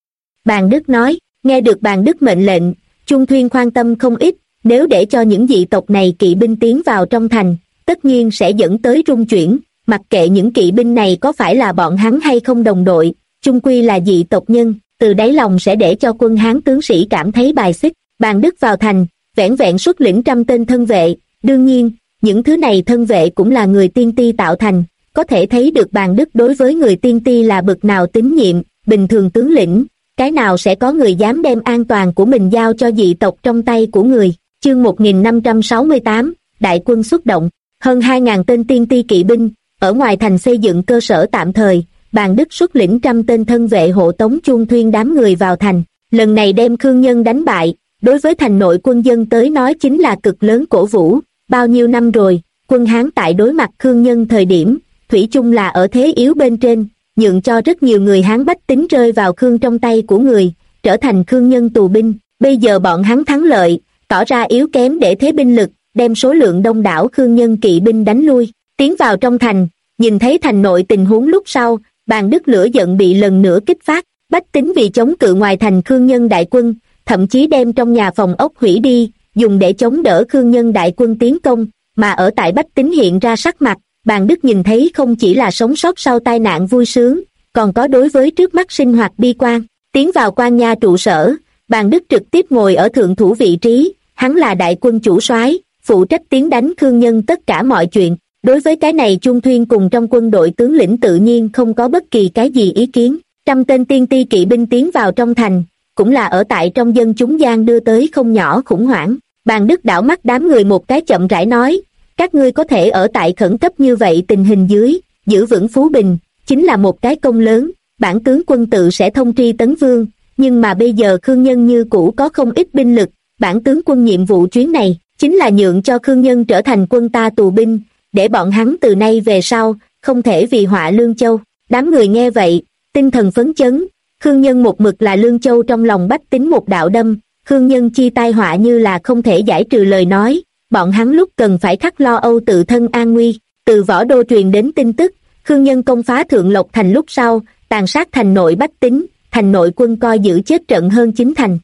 Bàn Đức nói, nghe được Bàn Đức mệnh lệnh, Chung Thuyên khoan tâm không ít, nếu để cho những dị tộc này kỵ binh tiến vào trong thành, tất nhiên sẽ dẫn tới rung chuyển, mặc kệ những kỵ binh này có phải là bọn hắn hay không đồng đội, chung quy là dị tộc nhân, từ đáy lòng sẽ để cho quân Hán tướng sĩ cảm thấy bài xích. Bàn Đức vào thành, vẻn vẹn xuất lĩnh 100 tên thân vệ, đương nhiên, những thứ này thân vệ cũng là người tiên ti tạo thành, có thể thấy được Bàn Đức đối với người tiên ti là bực nào tín nhiệm, bình thường tướng lĩnh, cái nào sẽ có người dám đem an toàn của mình giao cho dị tộc trong tay của người. Chương 1568, đại quân xuất động, hơn 2.000 tên tiên ti kỵ binh, ở ngoài thành xây dựng cơ sở tạm thời, Bàn Đức xuất lĩnh 100 tên thân vệ hộ tống Chung Thuyên đám người vào thành, lần này đem khương nhân đánh bại, đối với thành nội quân dân tới nói chính là cực lớn cổ vũ, bao nhiêu năm rồi, quân Hán tại đối mặt khương nhân thời điểm, thủy chung là ở thế yếu bên trên, nhượng cho rất nhiều người Hán bách tính rơi vào khương trong tay của người, trở thành khương nhân tù binh, bây giờ bọn hắn thắng lợi, tỏ ra yếu kém để thế binh lực, đem số lượng đông đảo khương nhân kỵ binh đánh lui, tiến vào trong thành, nhìn thấy thành nội tình huống lúc sau, Bàn Đức lửa giận bị lần nữa kích phát, bách tính vì chống cự ngoài thành khương nhân đại quân, thậm chí đem trong nhà phòng ốc hủy đi, dùng để chống đỡ khương nhân đại quân tiến công, mà ở tại bách tính hiện ra sắc mặt, Bàn Đức nhìn thấy không chỉ là sống sót sau tai nạn vui sướng, còn có đối với trước mắt sinh hoạt bi quan. Tiến vào quan nha trụ sở, Bàn Đức trực tiếp ngồi ở thượng thủ vị trí, hắn là đại quân chủ soái, phụ trách tiến đánh khương nhân tất cả mọi chuyện. Đối với cái này Chung Thuyên cùng trong quân đội tướng lĩnh tự nhiên không có bất kỳ cái gì ý kiến. trăm tên tiên ti kỵ binh tiến vào trong thành, cũng là ở tại trong dân chúng gian đưa tới không nhỏ khủng hoảng. Bàn Đức đảo mắt đám người một cái chậm rãi nói, các ngươi có thể ở tại khẩn cấp như vậy tình hình dưới, giữ vững Phú Bình, chính là một cái công lớn, bản tướng quân tự sẽ thông tri Tấn Vương, nhưng mà bây giờ Khương Nhân như cũ có không ít binh lực, bản tướng quân nhiệm vụ chuyến này, chính là nhượng cho Khương Nhân trở thành quân ta tù binh, để bọn hắn từ nay về sau, không thể vì họa Lương Châu. Đám người nghe vậy, tinh thần phấn chấn, Khương Nhân một mực là Lương Châu trong lòng bách tính một đạo đâm, Khương Nhân chi tai họa như là không thể giải trừ lời nói, bọn hắn lúc cần phải khắc lo âu tự thân an nguy. Từ Võ Đô truyền đến tin tức, Khương Nhân công phá Thượng Lộc thành lúc sau, tàn sát thành nội bách tính, thành nội quân coi giữ chết trận hơn 9 thành.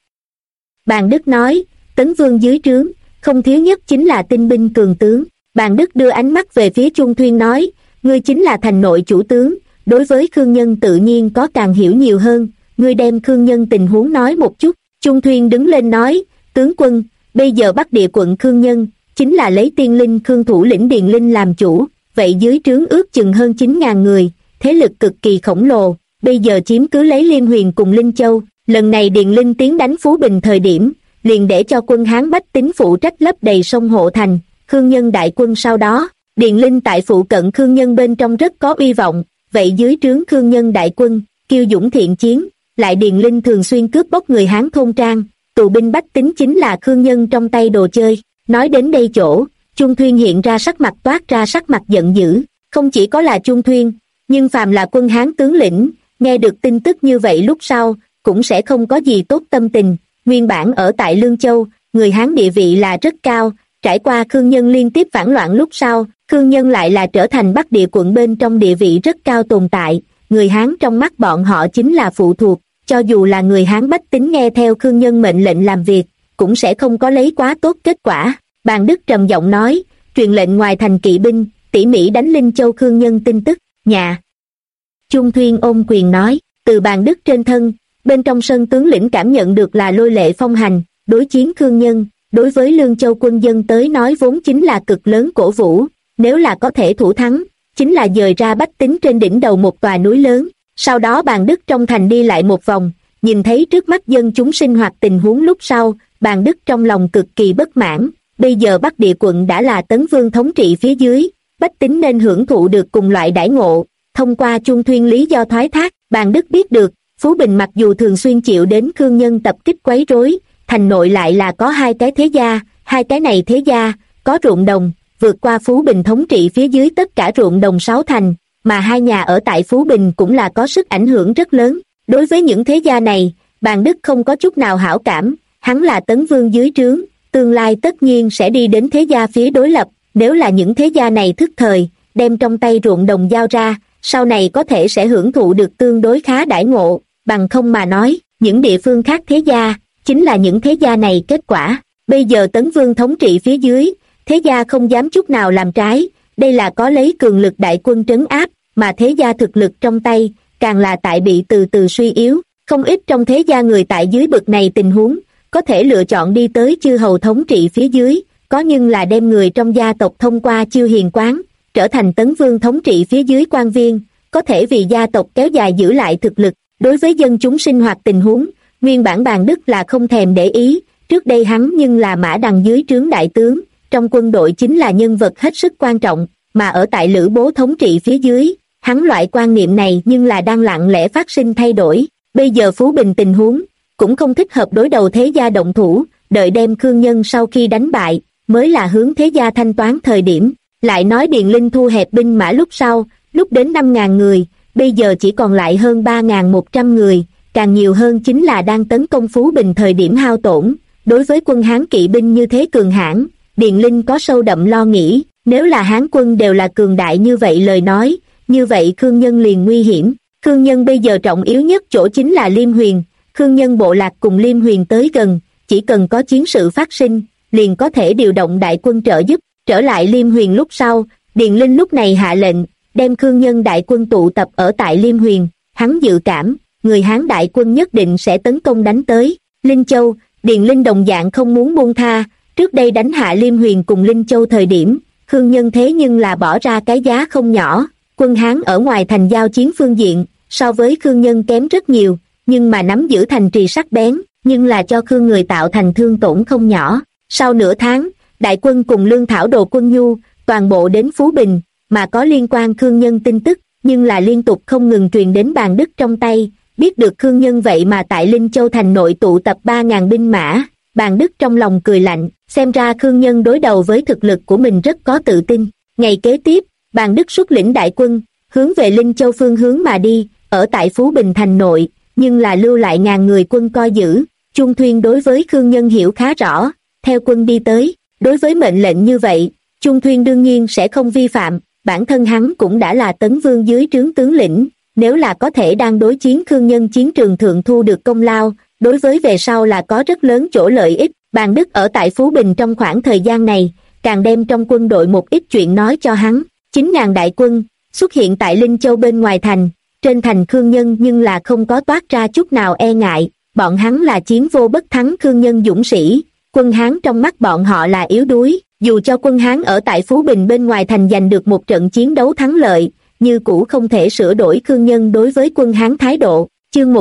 Bàn Đức nói, Tấn Vương dưới trướng, không thiếu nhất chính là tinh binh cường tướng. Bàn Đức đưa ánh mắt về phía Trung Thuyên nói, ngươi chính là thành nội chủ tướng, đối với Khương Nhân tự nhiên có càng hiểu nhiều hơn, ngươi đem Khương Nhân tình huống nói một chút. Trung Thuyên đứng lên nói, tướng quân, bây giờ Bắc Địa quận Khương Nhân, chính là lấy tiên linh Khương thủ lĩnh Điền Linh làm chủ, vậy dưới trướng ước chừng hơn 9.000 người, thế lực cực kỳ khổng lồ, bây giờ chiếm cứ lấy Liêm Huyền cùng Linh Châu, lần này Điền Linh tiến đánh Phú Bình thời điểm, liền để cho quân Hán bách tính phụ trách lấp đầy sông hộ thành, Khương Nhân đại quân sau đó, Điền Linh tại phụ cận Khương Nhân bên trong rất có uy vọng, vậy dưới trướng Khương Nhân đại quân, kiêu dũng thiện chiến, lại Điền Linh thường xuyên cướp bóc người Hán thôn trang, tù binh bách tính chính là Khương Nhân trong tay đồ chơi. Nói đến đây chỗ, Trung Thuyên hiện ra sắc mặt toát ra sắc mặt giận dữ, không chỉ có là Trung Thuyên, nhưng phàm là quân Hán tướng lĩnh, nghe được tin tức như vậy lúc sau, cũng sẽ không có gì tốt tâm tình. Nguyên bản ở tại Lương Châu, người Hán địa vị là rất cao, trải qua Khương Nhân liên tiếp phản loạn lúc sau, Khương Nhân lại là trở thành Bắc Địa quận bên trong địa vị rất cao tồn tại, người Hán trong mắt bọn họ chính là phụ thuộc, cho dù là người Hán bách tính nghe theo Khương Nhân mệnh lệnh làm việc, cũng sẽ không có lấy quá tốt kết quả. Bàn Đức trầm giọng nói, truyền lệnh ngoài thành kỵ binh, tỉ mỉ đánh Linh Châu Khương Nhân tin tức, nhà. Trung Thuyên ôm quyền nói, từ Bàn Đức trên thân, bên trong sân tướng lĩnh cảm nhận được là lôi lệ phong hành, đối chiến Khương Nhân, đối với Lương Châu quân dân tới nói vốn chính là cực lớn cổ vũ, nếu là có thể thủ thắng, chính là dời ra bách tính trên đỉnh đầu một tòa núi lớn. Sau đó Bàn Đức trong thành đi lại một vòng, nhìn thấy trước mắt dân chúng sinh hoạt tình huống lúc sau, Bàn Đức trong lòng cực kỳ bất mãn, bây giờ Bắc Địa quận đã là Tấn Vương thống trị phía dưới, bách tính nên hưởng thụ được cùng loại đãi ngộ. Thông qua Trung Thuyên lý do thoái thác, Bàn Đức biết được, Phú Bình mặc dù thường xuyên chịu đến Khương Nhân tập kích quấy rối, thành nội lại là có hai cái thế gia, hai cái này thế gia, có ruộng đồng, vượt qua Phú Bình thống trị phía dưới tất cả ruộng đồng 6 thành, mà hai nhà ở tại Phú Bình cũng là có sức ảnh hưởng rất lớn. Đối với những thế gia này, Bàn Đức không có chút nào hảo cảm, hắn là Tấn Vương dưới trướng, tương lai tất nhiên sẽ đi đến thế gia phía đối lập, nếu là những thế gia này thức thời, đem trong tay ruộng đồng giao ra, sau này có thể sẽ hưởng thụ được tương đối khá đãi ngộ, bằng không mà nói, những địa phương khác thế gia, chính là những thế gia này kết quả. Bây giờ Tấn Vương thống trị phía dưới, thế gia không dám chút nào làm trái, đây là có lấy cường lực đại quân trấn áp, mà thế gia thực lực trong tay, càng là tại bị từ từ suy yếu, không ít trong thế gia người tại dưới bực này tình huống, có thể lựa chọn đi tới chư hầu thống trị phía dưới, có nhưng là đem người trong gia tộc thông qua chiêu hiền quán, trở thành Tấn Vương thống trị phía dưới quan viên, có thể vì gia tộc kéo dài giữ lại thực lực. Đối với dân chúng sinh hoạt tình huống, nguyên bản Bàn Đức là không thèm để ý, trước đây hắn nhưng là Mã Đằng dưới trướng đại tướng, trong quân đội chính là nhân vật hết sức quan trọng, mà ở tại Lữ Bố thống trị phía dưới, hắn loại quan niệm này nhưng là đang lặng lẽ phát sinh thay đổi. Bây giờ Phú Bình tình huống, cũng không thích hợp đối đầu thế gia động thủ, đợi đem Khương Nhân sau khi đánh bại, mới là hướng thế gia thanh toán thời điểm. Lại nói Điền Linh thu hẹp binh mã lúc sau, lúc đến 5.000 người, bây giờ chỉ còn lại hơn 3.100 người, càng nhiều hơn chính là đang tấn công Phú Bình thời điểm hao tổn. Đối với quân Hán kỵ binh như thế cường hãn, Điền Linh có sâu đậm lo nghĩ, nếu là Hán quân đều là cường đại như vậy lời nói, như vậy Khương Nhân liền nguy hiểm. Khương Nhân bây giờ trọng yếu nhất chỗ chính là Liêm Huyền, Khương Nhân bộ lạc cùng Liêm Huyền tới gần, chỉ cần có chiến sự phát sinh, liền có thể điều động đại quân trợ giúp. Trở lại Liêm Huyền lúc sau, Điền Linh lúc này hạ lệnh, đem Khương Nhân đại quân tụ tập ở tại Liêm Huyền, hắn dự cảm, người Hán đại quân nhất định sẽ tấn công đánh tới. Linh Châu, Điền Linh đồng dạng không muốn buông tha, trước đây đánh hạ Liêm Huyền cùng Linh Châu thời điểm, Khương Nhân thế nhưng là bỏ ra cái giá không nhỏ, quân Hán ở ngoài thành giao chiến phương diện, so với Khương Nhân kém rất nhiều, nhưng mà nắm giữ thành trì sắc bén, nhưng là cho Khương người tạo thành thương tổn không nhỏ. Sau nửa tháng, đại quân cùng lương thảo đồ quân nhu, toàn bộ đến Phú Bình, mà có liên quan Khương Nhân tin tức, nhưng là liên tục không ngừng truyền đến Bàn Đức trong tay. Biết được Khương Nhân vậy mà tại Linh Châu thành nội tụ tập 3.000 binh mã, Bàn Đức trong lòng cười lạnh, xem ra Khương Nhân đối đầu với thực lực của mình rất có tự tin. Ngày kế tiếp, Bàn Đức xuất lĩnh đại quân, hướng về Linh Châu phương hướng mà đi, ở tại Phú Bình thành nội, nhưng là lưu lại ngàn người quân coi giữ. Chung Thuyên đối với Khương Nhân hiểu khá rõ, theo quân đi tới, đối với mệnh lệnh như vậy, Chung Thuyên đương nhiên sẽ không vi phạm, bản thân hắn cũng đã là Tấn Vương dưới trướng tướng lĩnh, nếu là có thể đang đối chiến Khương Nhân chiến trường thượng thu được công lao, đối với về sau là có rất lớn chỗ lợi ích. Bàn Đức ở tại Phú Bình trong khoảng thời gian này, càng đem trong quân đội một ít chuyện nói cho hắn. 9.000 đại quân xuất hiện tại Linh Châu bên ngoài thành, trên thành Khương Nhân nhưng là không có toát ra chút nào e ngại, bọn hắn là chiến vô bất thắng Khương Nhân dũng sĩ, quân Hán trong mắt bọn họ là yếu đuối, dù cho quân Hán ở tại Phú Bình bên ngoài thành giành được một trận chiến đấu thắng lợi, như cũ không thể sửa đổi Khương Nhân đối với quân Hán thái độ. Chương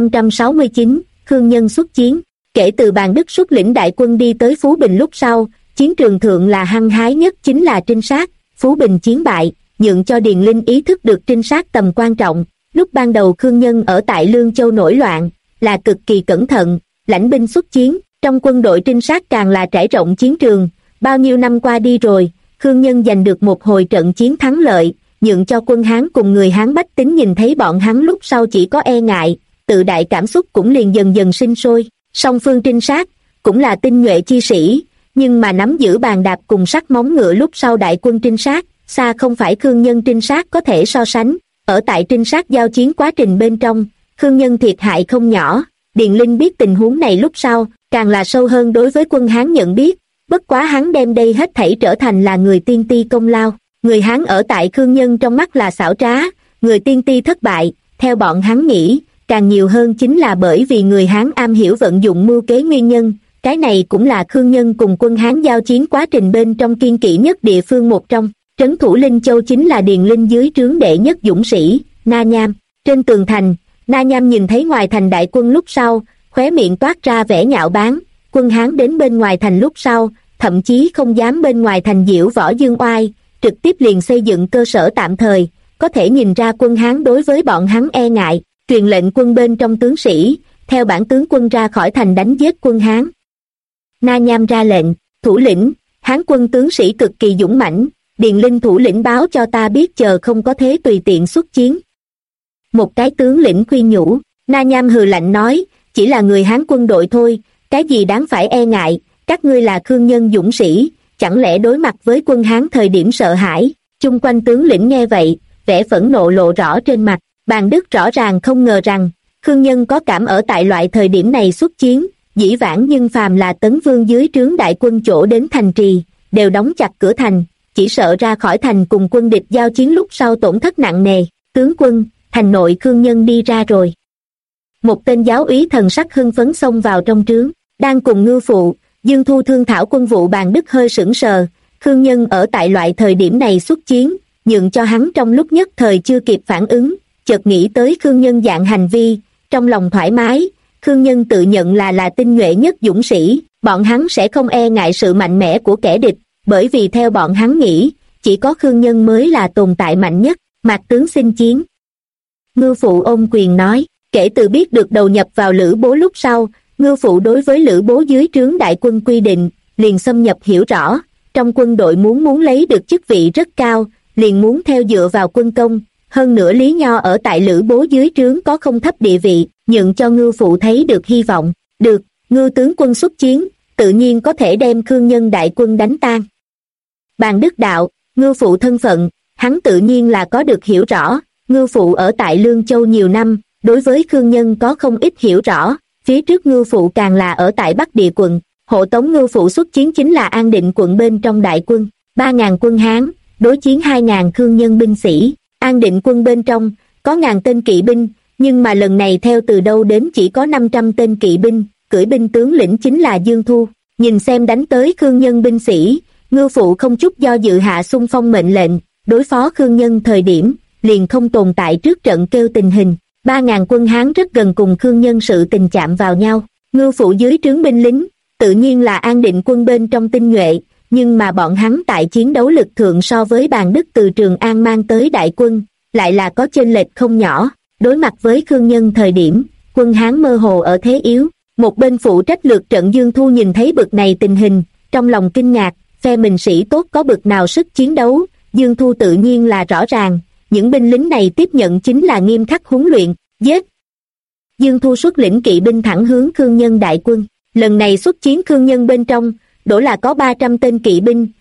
1569, Khương Nhân xuất chiến. Kể từ Bàn Đức xuất lĩnh đại quân đi tới Phú Bình lúc sau, chiến trường thượng là hăng hái nhất chính là trinh sát. Phú Bình chiến bại, nhượng cho Điền Linh ý thức được trinh sát tầm quan trọng. Lúc ban đầu Khương Nhân ở tại Lương Châu nổi loạn, là cực kỳ cẩn thận, lãnh binh xuất chiến, trong quân đội trinh sát càng là trải rộng chiến trường. Bao nhiêu năm qua đi rồi, Khương Nhân giành được một hồi trận chiến thắng lợi, nhượng cho quân Hán cùng người Hán bách tính nhìn thấy bọn hắn lúc sau chỉ có e ngại, tự đại cảm xúc cũng liền dần dần sinh sôi. Song phương trinh sát cũng là tinh nhuệ chi sĩ, nhưng mà nắm giữ bàn đạp cùng sắt móng ngựa lúc sau đại quân trinh sát, xa không phải Khương Nhân trinh sát có thể so sánh. Ở tại trinh sát giao chiến quá trình bên trong, Khương Nhân thiệt hại không nhỏ. Điền Linh biết tình huống này lúc sau, càng là sâu hơn đối với quân Hán nhận biết, bất quá hắn đem đây hết thảy trở thành là người tiên ti công lao. Người Hán ở tại Khương Nhân trong mắt là xảo trá, người tiên ti thất bại, theo bọn hắn nghĩ, càng nhiều hơn chính là bởi vì người Hán am hiểu vận dụng mưu kế nguyên nhân. Cái này cũng là Khương Nhân cùng quân Hán giao chiến quá trình bên trong kiên kỵ nhất địa phương một trong. Trấn thủ Linh Châu chính là Điền Linh dưới trướng đệ nhất dũng sĩ, Na Nham. Trên tường thành, Na Nham nhìn thấy ngoài thành đại quân lúc sau, khóe miệng toát ra vẻ nhạo báng. Quân Hán đến bên ngoài thành lúc sau, thậm chí không dám bên ngoài thành diễu võ dương oai, trực tiếp liền xây dựng cơ sở tạm thời, có thể nhìn ra quân Hán đối với bọn hắn e ngại, truyền lệnh quân bên trong tướng sĩ, theo bản tướng quân ra khỏi thành đánh giết quân Hán. Na Nham ra lệnh, thủ lĩnh, Hán quân tướng sĩ cực kỳ dũng mãnh, Điền Linh thủ lĩnh báo cho ta biết chờ không có thế tùy tiện xuất chiến. Một cái tướng lĩnh khuyên nhủ, Na Nham hừ lạnh nói, chỉ là người Hán quân đội thôi, cái gì đáng phải e ngại, các ngươi là Khương Nhân dũng sĩ, chẳng lẽ đối mặt với quân Hán thời điểm sợ hãi. Chung quanh tướng lĩnh nghe vậy, vẻ phẫn nộ lộ rõ trên mặt. Bàn Đức rõ ràng không ngờ rằng Khương Nhân có cảm ở tại loại thời điểm này xuất chiến. Dĩ vãng nhưng phàm là Tấn Vương dưới trướng đại quân chỗ đến thành trì, đều đóng chặt cửa thành, chỉ sợ ra khỏi thành cùng quân địch giao chiến lúc sau tổn thất nặng nề. Tướng quân, thành nội Khương Nhân đi ra rồi. Một tên giáo úy thần sắc hưng phấn xông vào trong trướng, đang cùng Ngưu Phụ, Dương Thu thương thảo quân vụ. Bàn Đức hơi sững sờ, Khương Nhân ở tại loại thời điểm này xuất chiến, nhượng cho hắn trong lúc nhất thời chưa kịp phản ứng, chợt nghĩ tới Khương Nhân dạng hành vi, trong lòng thoải mái. Khương Nhân tự nhận là tinh nhuệ nhất dũng sĩ, bọn hắn sẽ không e ngại sự mạnh mẽ của kẻ địch, bởi vì theo bọn hắn nghĩ, chỉ có Khương Nhân mới là tồn tại mạnh nhất. Mạc tướng xin chiến. Ngưu Phụ ôm quyền nói, kể từ biết được đầu nhập vào Lữ Bố lúc sau, Ngưu Phụ đối với Lữ Bố dưới trướng đại quân quy định, liền xâm nhập hiểu rõ, trong quân đội muốn lấy được chức vị rất cao, liền muốn theo dựa vào quân công, hơn nữa Lý Nho ở tại Lữ Bố dưới trướng có không thấp địa vị, nhượng cho Ngưu Phụ thấy được hy vọng. Được, Ngưu tướng quân xuất chiến, tự nhiên có thể đem Khương Nhân đại quân đánh tan. Bàn Đức đạo, Ngưu Phụ thân phận, hắn tự nhiên là có được hiểu rõ, Ngưu Phụ ở tại Lương Châu nhiều năm, đối với Khương Nhân có không ít hiểu rõ, phía trước Ngưu Phụ càng là ở tại Bắc Địa quận, hộ tống Ngưu Phụ xuất chiến chính là An Định quận bên trong đại quân, 3.000 quân Hán, đối chiến 2.000 Khương Nhân binh sĩ. An Định quân bên trong, có 1.000 tên kỵ binh, nhưng mà lần này theo từ đâu đến chỉ có 500 tên kỵ binh, cưỡi binh tướng lĩnh chính là Dương Thu. Nhìn xem đánh tới Khương Nhân binh sĩ, Ngưu Phụ không chút do dự hạ xung phong mệnh lệnh, đối phó Khương Nhân thời điểm, liền không tồn tại trước trận kêu tình hình, 3.000 quân Hán rất gần cùng Khương Nhân sự tình chạm vào nhau. Ngưu Phụ dưới trướng binh lính, tự nhiên là An Định quân bên trong tinh nhuệ, nhưng mà bọn hắn tại chiến đấu lực thượng so với Bàn Đức từ Trường An mang tới đại quân, lại là có chênh lệch không nhỏ. Đối mặt với Khương Nhân thời điểm, quân Hán mơ hồ ở thế yếu. Một bên phụ trách lược trận Dương Thu nhìn thấy bực này tình hình, trong lòng kinh ngạc, phe mình sĩ tốt có bực nào sức chiến đấu, Dương Thu tự nhiên là rõ ràng, những binh lính này tiếp nhận chính là nghiêm khắc huấn luyện, giết. Dương Thu xuất lĩnh kỵ binh thẳng hướng Khương Nhân đại quân, lần này xuất chiến Khương Nhân bên trong, đổ là có 300 tên kỵ binh,